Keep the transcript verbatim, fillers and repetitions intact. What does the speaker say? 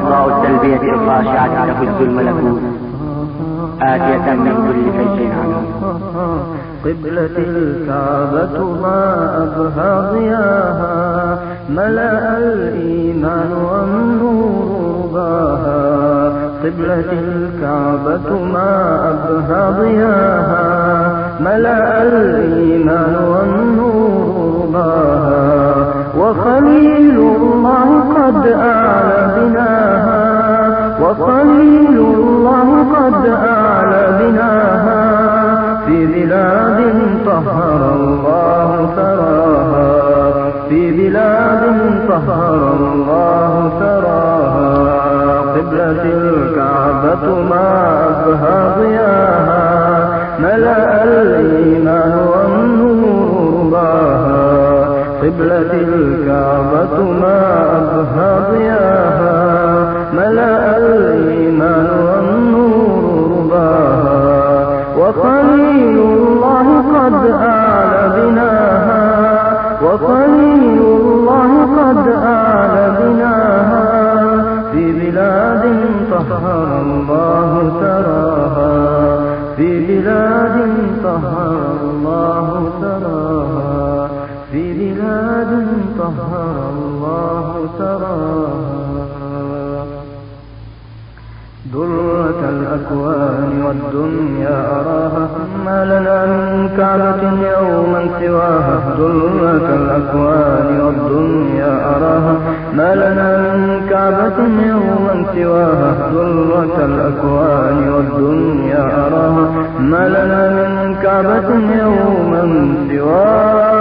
وأصداء التلبية الخاشعة تهز الملكوت آتية من كل فيج عنه. قبلة الكعبة ما أبهى ضياها، ملأ الإيمان والنور باها. قبلة الكعبة ما أبهى ضياها، ملأ الإيمان والنور باها. وخليل الله قد أعلى بناها، وخليل الله قد أعلى بناها. في بلاد طهر الله ثراها، في بلاد طهر الله ثراها. قبلة الكعبة ما أبهى ضياها، ملأ الإيمان والنور باها. قبلة الكعبة ما أبهى ضياها، ملأ الإيمان والنور باها. وخليل الله قد أعلى بناها، وخليل الله قد أعلى بناها. في بلاد طهر الله ثراها، في بلاد طهر الله ثراها، في بلاد طهر الله ثراها. درة الأكوان والدنيا أراها، ما لنا من كعبة يوما سواها. درة الأكوان والدنيا أراها، ما لنا من كعبة يوما سواها. درة الأكوان والدنيا أراها، ما لنا من كعبة يوما سواها.